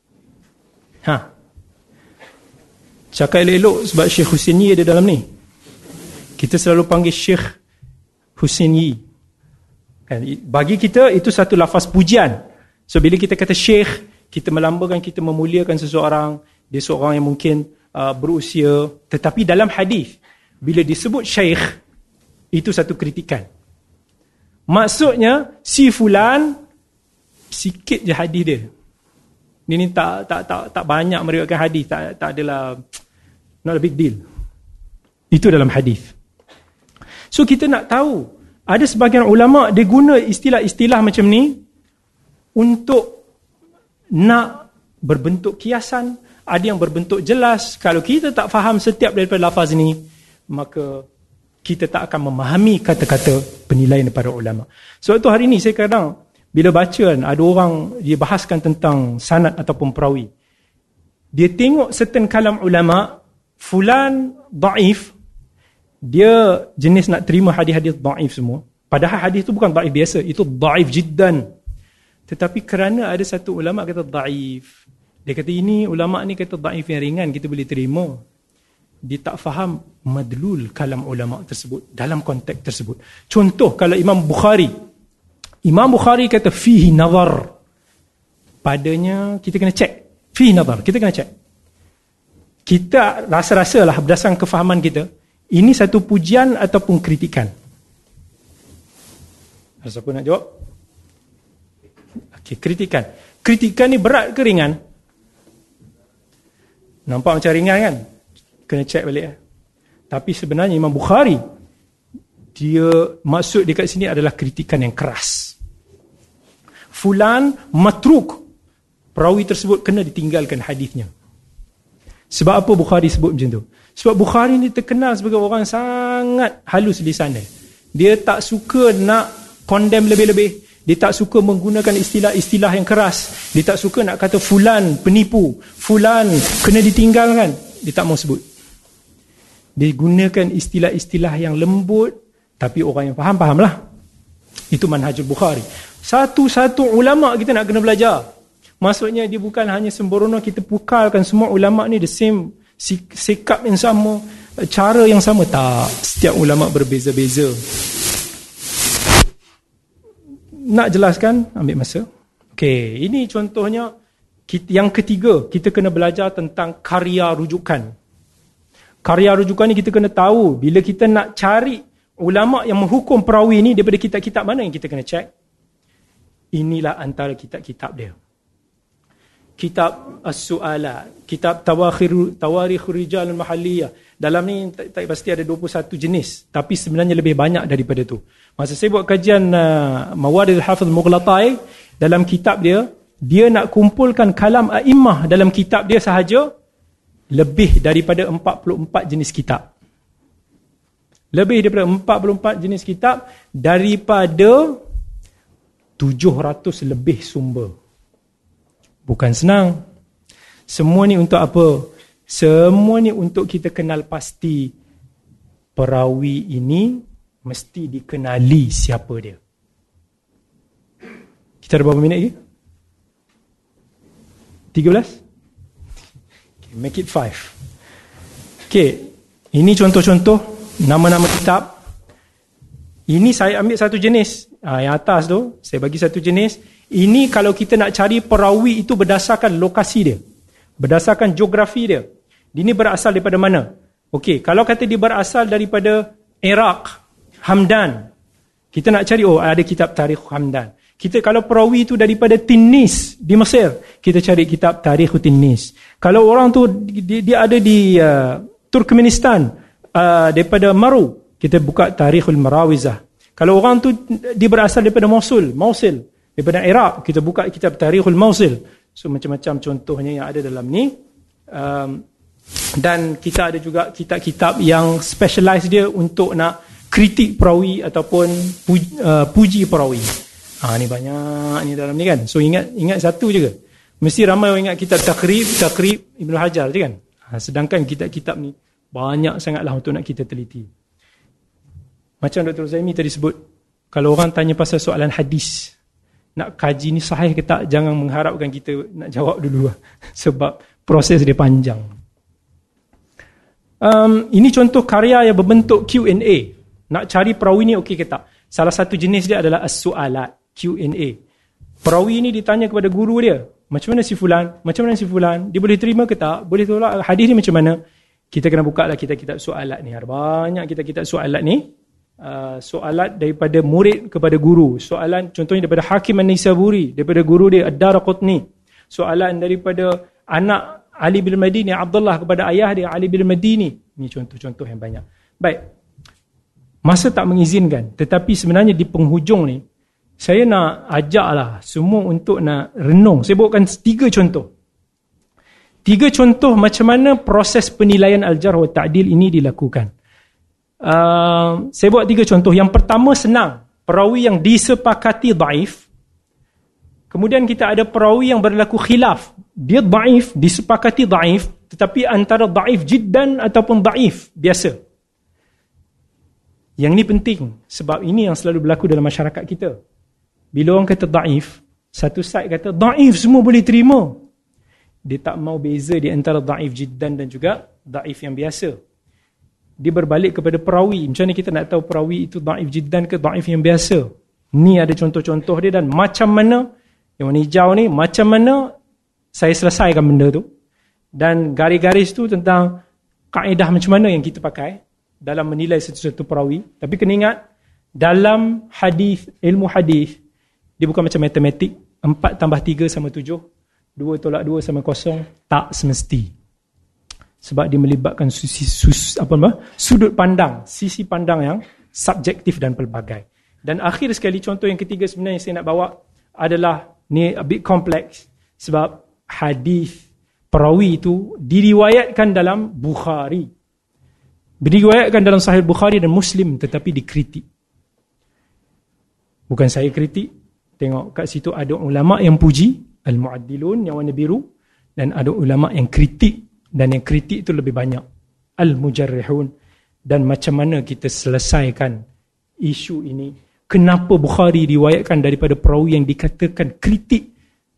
Cakap elok-elok sebab Syekh Husaini ada dalam ni. Kita selalu panggil Syekh Husaini. Bagi kita itu satu lafaz pujian. So bila kita kata syekh, kita melambangkan, kita memuliakan seseorang, dia seorang yang mungkin berusia. Tetapi dalam hadis, bila disebut syekh, itu satu kritikan. Maksudnya si fulan sikit je hadis dia. Dia ni tak banyak meriwayatkan hadis, tak adalah, not a big deal. Itu dalam hadis. So kita nak tahu, ada sebahagian ulama dia guna istilah-istilah macam ni untuk nak berbentuk kiasan, ada yang berbentuk jelas. Kalau kita tak faham setiap daripada lafaz ni, maka kita tak akan memahami kata-kata penilaian daripada ulama. Sebab tu hari ni saya kadang bila baca kan, ada orang dia bahaskan tentang sanad ataupun perawi, dia tengok certain kalam ulama, fulan daif, dia jenis nak terima hadis-hadis daif semua. Padahal hadis tu bukan daif biasa, itu daif jiddan. Tetapi kerana ada satu ulama kata daif, dia kata ini ulama ni kata daif yang ringan, kita boleh terima. Dia tak faham madlul kalam ulama tersebut dalam konteks tersebut. Contoh kalau Imam Bukhari kata fihi nazar, padanya kita kena cek. Fihi nazar, kita kena cek. Kita rasa-rasalah berdasarkan kefahaman kita, ini satu pujian ataupun kritikan. Siapa nak jawab? Okey, kritikan. Kritikan ni berat ke ringan? Nampak macam ringan kan? Kena cek balik. Tapi sebenarnya Imam Bukhari, dia maksud dia kat sini adalah kritikan yang keras. Fulan matruk, perawi tersebut kena ditinggalkan hadisnya. Sebab apa Bukhari sebut macam tu? Sebab Bukhari ni terkenal sebagai orang sangat halus lisan dia. Dia tak suka nak condemn lebih-lebih. Dia tak suka menggunakan istilah-istilah yang keras. Dia tak suka nak kata fulan penipu, fulan kena ditinggalkan. Dia tak mau sebut. Dia gunakan istilah-istilah yang lembut, tapi orang yang fahamlah. Itu manhajul Bukhari. Satu-satu ulama kita nak kena belajar. Maksudnya dia bukan hanya sembrono kita pukalkan semua ulama ni the same, sikap yang sama, cara yang sama. Tak, setiap ulama berbeza-beza. Nak jelaskan, ambil masa. Okey, ini contohnya. Yang ketiga, kita kena belajar tentang karya rujukan. Karya rujukan ni kita kena tahu, bila kita nak cari ulama yang menghukum perawi ni daripada kitab-kitab mana yang kita kena cek. Inilah antara kitab-kitab dia. Kitab As-Su'alat, kitab Tawarikhur Rijal Al-Mahalliyah. Dalam ni tak pasti ada 21 jenis, tapi sebenarnya lebih banyak daripada tu. Masa saya buat kajian Mawaridul Hafiz Mughlattai, dalam kitab dia nak kumpulkan kalam a'immah dalam kitab dia sahaja lebih daripada 44 jenis kitab. Lebih daripada 44 jenis kitab, daripada 700 lebih sumber. Bukan senang. Semua ni untuk apa? Semua ni untuk kita kenal pasti perawi ini mesti dikenali siapa dia. Kita ada berapa minit lagi? 13? Okay, make it 5. Okay, ini contoh-contoh nama-nama kitab. Ini saya ambil satu jenis. Yang atas tu, saya bagi satu jenis. Ini kalau kita nak cari perawi itu berdasarkan lokasi dia, berdasarkan geografi dia. Ini berasal daripada mana? Okey, kalau kata dia berasal daripada Iraq, Hamdan, kita nak cari, ada kitab Tarikh Hamdan. Kita kalau perawi itu daripada Tinis di Mesir, kita cari kitab Tarikh Tinis. Kalau orang tu dia ada di Turkmenistan, daripada Maru, kita buka Tarikhul Marawizah. Kalau orang tu dia berasal daripada Mosul, daripada Iraq, kita buka kitab Tarikhul Mosul. So macam-macam contohnya yang ada dalam ni. Dan kita ada juga kitab-kitab yang specialize dia untuk nak kritik perawi ataupun puji perawi. Ni banyak ni dalam ni kan. So ingat satu je ke? Mesti ramai orang ingat kitab takrib Ibnu Hajar je kan. Sedangkan kitab-kitab ni banyak sangatlah untuk nak kita teliti. Macam Dr. Zaimi tadi sebut, kalau orang tanya pasal soalan hadis, nak kaji ni sahih ke tak, jangan mengharapkan kita nak jawab dulu sebab proses dia panjang. Ini contoh karya yang berbentuk Q&A. Nak cari perawi ni okey ke tak? Salah satu jenis dia adalah as-su'alat, Q&A. Perawi ni ditanya kepada guru dia, macam mana si fulan? Macam mana si fulan? Dia boleh terima ke tak? Boleh tolak? Hadis ni macam mana? Kita kena buka lah kitab-kitab su'alat ni. Ada banyak kitab-kitab su'alat ni. Soalat daripada murid kepada guru. Soalan contohnya daripada Hakim An-Naisaburi, daripada guru dia Ad-Daraqutni. Soalan daripada anak Ali bin Madini, Abdullah, kepada ayah dia Ali bin Madini. Ini contoh-contoh yang banyak. Baik, masa tak mengizinkan, tetapi sebenarnya di penghujung ni saya nak ajaklah semua untuk nak renung. Saya bawakan 3 contoh. 3 contoh macam mana proses penilaian al-jarh wa ta'dil ini dilakukan. Saya buat 3 contoh. Yang pertama senang, perawi yang disepakati dhaif. Kemudian kita ada perawi yang berlaku khilaf. Dia dhaif, disepakati dhaif, tetapi antara dhaif jiddan ataupun dhaif biasa. Yang ni penting, sebab ini yang selalu berlaku dalam masyarakat kita. Bila orang kata dhaif, satu side kata dhaif semua boleh terima. Dia tak mau beza di antara dhaif jiddan dan juga dhaif yang biasa. Dia berbalik kepada perawi. Macam mana kita nak tahu perawi itu dhaif jiddan ke dhaif yang biasa? Ni ada contoh-contoh dia, dan macam mana, yang warna hijau ni, macam mana saya selesaikan benda tu. Dan garis-garis tu tentang kaedah macam mana yang kita pakai dalam menilai satu-satu perawi. Tapi kena ingat, dalam hadis, ilmu hadis, dia bukan macam matematik, 4 tambah 3 sama 7, 2 tolak 2 sama 0. Tak semesti. Sebab dia melibatkan sudut pandang, sisi pandang yang subjektif dan pelbagai. Dan akhir sekali, contoh yang ketiga sebenarnya saya nak bawa adalah, ni a bit complex, sebab hadis perawi itu diriwayatkan dalam Bukhari, diriwayatkan dalam Sahih Bukhari dan Muslim, tetapi dikritik. Bukan saya kritik, tengok kat situ ada ulama yang puji, al-mu'addilun yang warna biru, dan ada ulama yang kritik. Dan yang kritik itu lebih banyak, al-mujarrihun. Dan macam mana kita selesaikan isu ini? Kenapa Bukhari riwayatkan daripada perawi yang dikatakan kritik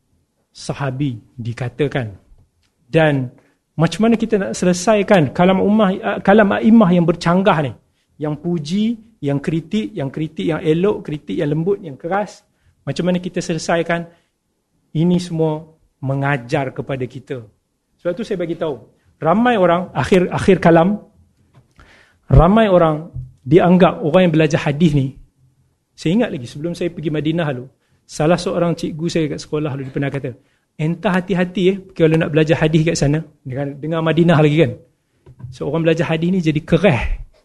sahabi, dikatakan. Dan macam mana kita nak selesaikan kalam a'immah yang bercanggah ni, yang puji, yang kritik yang elok, kritik yang lembut, yang keras. Macam mana kita selesaikan? Ini semua mengajar kepada kita. Sebab tu saya bagi tahu, ramai orang akhir kalam, ramai orang dianggap orang yang belajar hadis ni. Saya ingat lagi sebelum saya pergi Madinah lalu, salah seorang cikgu saya kat sekolah lalu dia pernah kata, entah hati-hati kalau nak belajar hadis kat sana, dengar Madinah lagi kan. So orang belajar hadis ni jadi kereh.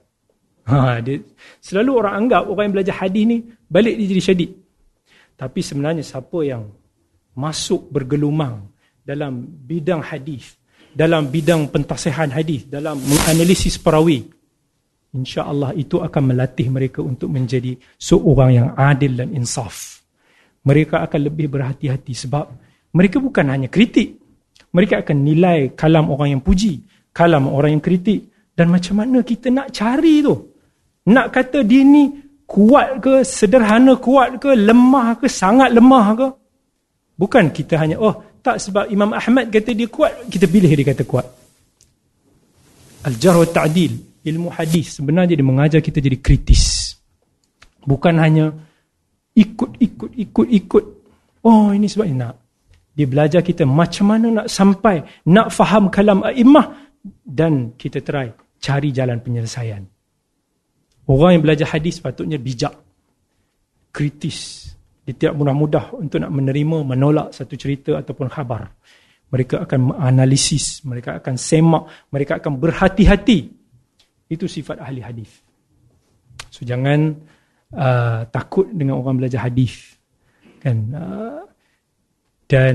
Dia, selalu orang anggap orang yang belajar hadis ni balik dia jadi syadid. Tapi sebenarnya siapa yang masuk bergelumang dalam bidang hadis, dalam bidang pentasihan hadis, dalam menganalisis perawi, insya-Allah itu akan melatih mereka untuk menjadi seorang yang adil dan insaf. Mereka akan lebih berhati-hati sebab mereka bukan hanya kritik, mereka akan nilai kalam orang yang puji, kalam orang yang kritik. Dan macam mana kita nak cari tu? Nak kata dia ni kuat ke, sederhana kuat ke, lemah ke, sangat lemah ke? Bukan kita hanya, tak sebab Imam Ahmad kata dia kuat, kita pilih dia kata kuat. Al-jarh wa ta'dil, ilmu hadis sebenarnya dia mengajar kita jadi kritis. Bukan hanya ikut. Ini sebab ini nak. Dia belajar kita macam mana nak sampai, nak faham kalam a'immah, dan kita try cari jalan penyelesaian. Orang yang belajar hadis patutnya bijak, kritis. Dia tidak mudah-mudah untuk nak menerima, menolak satu cerita ataupun khabar. Mereka akan menganalisis, mereka akan semak, mereka akan berhati-hati. Itu sifat ahli hadis. So jangan takut dengan orang belajar hadis. Kan? Dan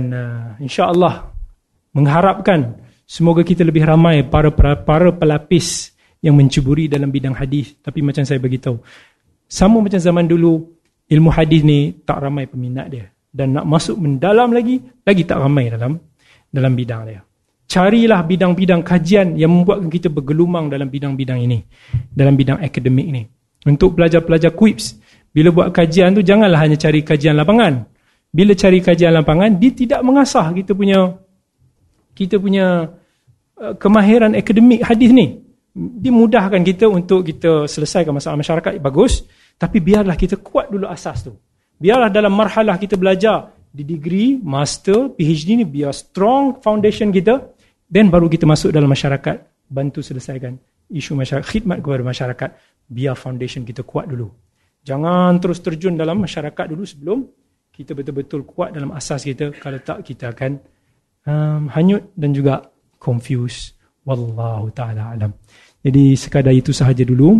insya-Allah mengharapkan semoga kita lebih ramai para pelapis yang menceburi dalam bidang hadis. Tapi macam saya beritahu, sama macam zaman dulu, ilmu hadis ni tak ramai peminat dia, dan nak masuk mendalam lagi tak ramai dalam bidang dia. Carilah bidang-bidang kajian yang membuatkan kita bergelumang dalam bidang-bidang ini, dalam bidang akademik ni. Untuk pelajar-pelajar KUIPS, bila buat kajian tu janganlah hanya cari kajian lapangan. Bila cari kajian lapangan, dia tidak mengasah kita punya kemahiran akademik hadis ni. Dia mudahkan kita untuk kita selesaikan masalah masyarakat, bagus, tapi biarlah kita kuat dulu asas tu. Biarlah dalam marhalah kita belajar di degree, master, PhD ni, biar strong foundation kita, then baru kita masuk dalam masyarakat, bantu selesaikan isu masyarakat, khidmat kepada masyarakat. Biar foundation kita kuat dulu. Jangan terus terjun dalam masyarakat dulu sebelum kita betul-betul kuat dalam asas kita. Kalau tak, kita akan hanyut dan juga confused. Wallahu ta'ala alam. Jadi sekadar itu sahaja dulu.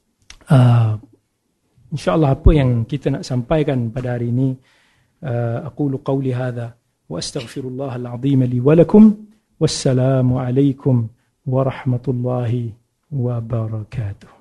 InsyaAllah apa yang kita nak sampaikan pada hari ini, aqulu qawli hadha wa astaghfirullah al-azim li wa lakum. Wassalamu alaikum warahmatullahi wabarakatuh.